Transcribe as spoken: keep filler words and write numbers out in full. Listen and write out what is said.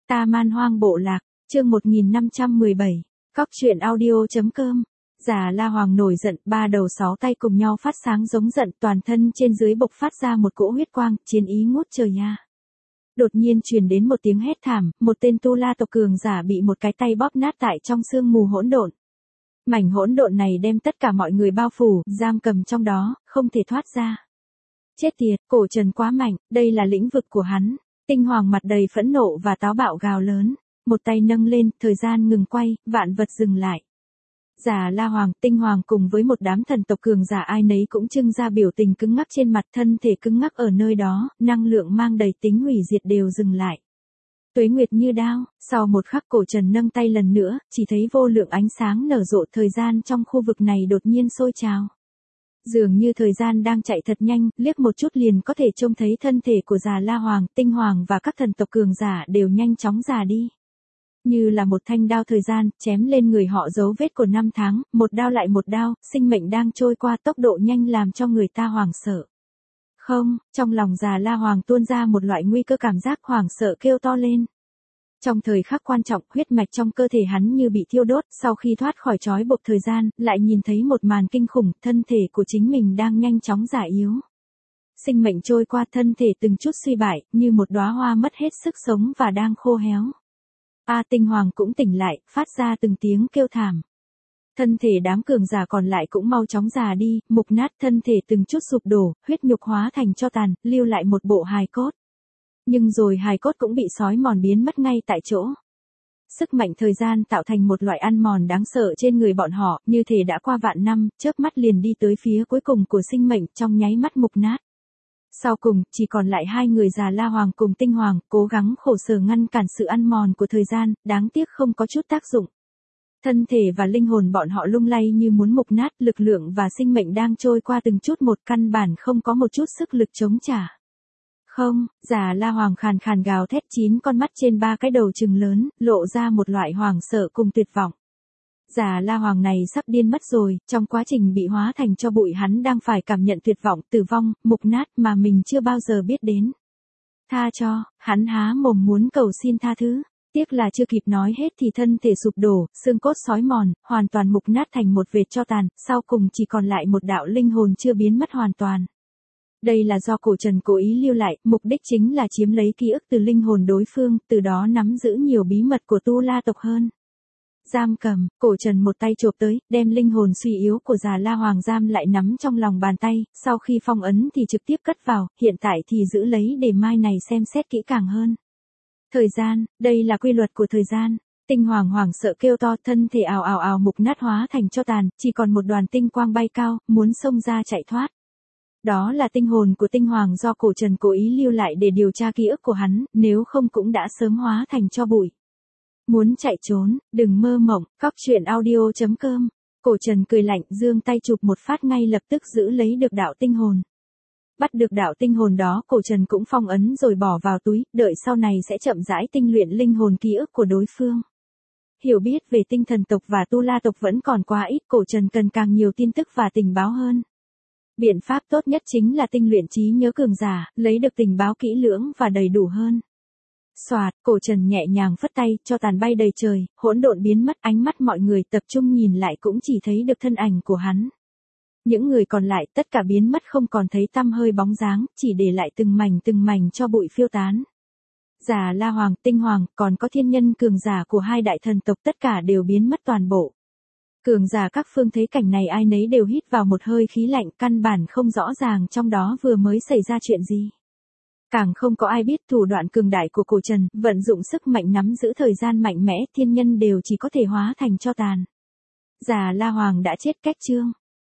Ta Man Hoang Bộ Lạc, chương một nghìn năm trăm mười bảy, Cóc truyện audio.com. Già La Hoàng nổi giận, ba đầu sáu tay cùng nhau phát sáng giống giận, toàn thân trên dưới bộc phát ra một cỗ huyết quang, chiến ý ngút trời nha. Đột nhiên truyền đến một tiếng hét thảm, một tên tu la tộc cường giả bị một cái tay bóp nát tại trong sương mù hỗn độn. Mảnh hỗn độn này đem tất cả mọi người bao phủ, giam cầm trong đó, không thể thoát ra. Chết tiệt, Cổ Trần quá mạnh, đây là lĩnh vực của hắn. Tinh Hoàng mặt đầy phẫn nộ và táo bạo gào lớn, một tay nâng lên, thời gian ngừng quay, vạn vật dừng lại. Già La Hoàng, Tinh Hoàng cùng với một đám thần tộc cường giả ai nấy cũng trưng ra biểu tình cứng ngắc trên mặt, thân thể cứng ngắc ở nơi đó, năng lượng mang đầy tính hủy diệt đều dừng lại. Tuế nguyệt như đao, sau một khắc Cổ Trần nâng tay lần nữa, chỉ thấy vô lượng ánh sáng nở rộ, thời gian trong khu vực này đột nhiên sôi trào. Dường như thời gian đang chạy thật nhanh, liếc một chút liền có thể trông thấy thân thể của già La Hoàng, Tinh Hoàng và các thần tộc cường giả đều nhanh chóng già đi. Như là một thanh đao thời gian, chém lên người họ dấu vết của năm tháng, một đao lại một đao, sinh mệnh đang trôi qua tốc độ nhanh làm cho người ta hoảng sợ. Không, trong lòng già La Hoàng tuôn ra một loại nguy cơ, cảm giác hoảng sợ kêu to lên. Trong thời khắc quan trọng, huyết mạch trong cơ thể hắn như bị thiêu đốt, sau khi thoát khỏi trói buộc thời gian, lại nhìn thấy một màn kinh khủng, thân thể của chính mình đang nhanh chóng già yếu. Sinh mệnh trôi qua, thân thể từng chút suy bại, như một đóa hoa mất hết sức sống và đang khô héo. A Tinh Hoàng cũng tỉnh lại, phát ra từng tiếng kêu thảm. Thân thể đám cường giả còn lại cũng mau chóng già đi, mục nát, thân thể từng chút sụp đổ, huyết nhục hóa thành tro tàn, lưu lại một bộ hài cốt. Nhưng rồi hài cốt cũng bị sói mòn biến mất ngay tại chỗ. Sức mạnh thời gian tạo thành một loại ăn mòn đáng sợ trên người bọn họ, như thể đã qua vạn năm, chớp mắt liền đi tới phía cuối cùng của sinh mệnh, trong nháy mắt mục nát. Sau cùng, chỉ còn lại hai người già La Hoàng cùng Tinh Hoàng, cố gắng khổ sở ngăn cản sự ăn mòn của thời gian, đáng tiếc không có chút tác dụng. Thân thể và linh hồn bọn họ lung lay như muốn mục nát, lực lượng và sinh mệnh đang trôi qua từng chút một, căn bản không có một chút sức lực chống trả. Không, già La Hoàng khàn khàn gào thét, chín con mắt trên ba cái đầu trừng lớn, lộ ra một loại hoảng sợ cùng tuyệt vọng. Già La Hoàng này sắp điên mất rồi, trong quá trình bị hóa thành tro bụi hắn đang phải cảm nhận tuyệt vọng, tử vong, mục nát mà mình chưa bao giờ biết đến. Tha cho, hắn há mồm muốn cầu xin tha thứ, tiếc là chưa kịp nói hết thì thân thể sụp đổ, xương cốt xói mòn, hoàn toàn mục nát thành một vệt tro tàn, sau cùng chỉ còn lại một đạo linh hồn chưa biến mất hoàn toàn. Đây là do Cổ Trần cố ý lưu lại, mục đích chính là chiếm lấy ký ức từ linh hồn đối phương, từ đó nắm giữ nhiều bí mật của tu la tộc hơn. Giam cầm, Cổ Trần một tay chộp tới, đem linh hồn suy yếu của già La Hoàng giam lại nắm trong lòng bàn tay, sau khi phong ấn thì trực tiếp cất vào, hiện tại thì giữ lấy để mai này xem xét kỹ càng hơn. Thời gian, đây là quy luật của thời gian. Tinh Hoàng hoảng sợ kêu to, thân thể ào ào ào mục nát hóa thành tro tàn, chỉ còn một đoàn tinh quang bay cao, muốn xông ra chạy thoát. Đó là tinh hồn của Tinh Hoàng do Cổ Trần cố ý lưu lại để điều tra ký ức của hắn, nếu không cũng đã sớm hóa thành tro bụi. Muốn chạy trốn, đừng mơ mộng, cóc truyện audio.com. Cổ Trần cười lạnh, giương tay chụp một phát ngay lập tức giữ lấy được đạo tinh hồn. Bắt được đạo tinh hồn đó, Cổ Trần cũng phong ấn rồi bỏ vào túi, đợi sau này sẽ chậm rãi tinh luyện linh hồn ký ức của đối phương. Hiểu biết về tinh thần tộc và tu la tộc vẫn còn quá ít, Cổ Trần cần càng nhiều tin tức và tình báo hơn. Biện pháp tốt nhất chính là tinh luyện trí nhớ cường giả, lấy được tình báo kỹ lưỡng và đầy đủ hơn. Soạt, Cổ Trần nhẹ nhàng phất tay, cho tàn bay đầy trời, hỗn độn biến mất, ánh mắt mọi người tập trung nhìn lại cũng chỉ thấy được thân ảnh của hắn. Những người còn lại tất cả biến mất không còn thấy tăm hơi bóng dáng, chỉ để lại từng mảnh từng mảnh cho bụi phiêu tán. Già La Hoàng, Tinh Hoàng, còn có thiên nhân cường giả của hai đại thần tộc tất cả đều biến mất toàn bộ. Cường giả các phương thấy cảnh này ai nấy đều hít vào một hơi khí lạnh, căn bản không rõ ràng trong đó vừa mới xảy ra chuyện gì. Càng không có ai biết thủ đoạn cường đại của Cổ Trần, vận dụng sức mạnh nắm giữ thời gian mạnh mẽ, thiên nhân đều chỉ có thể hóa thành tro tàn. Già La Hoàng đã chết, cách chương.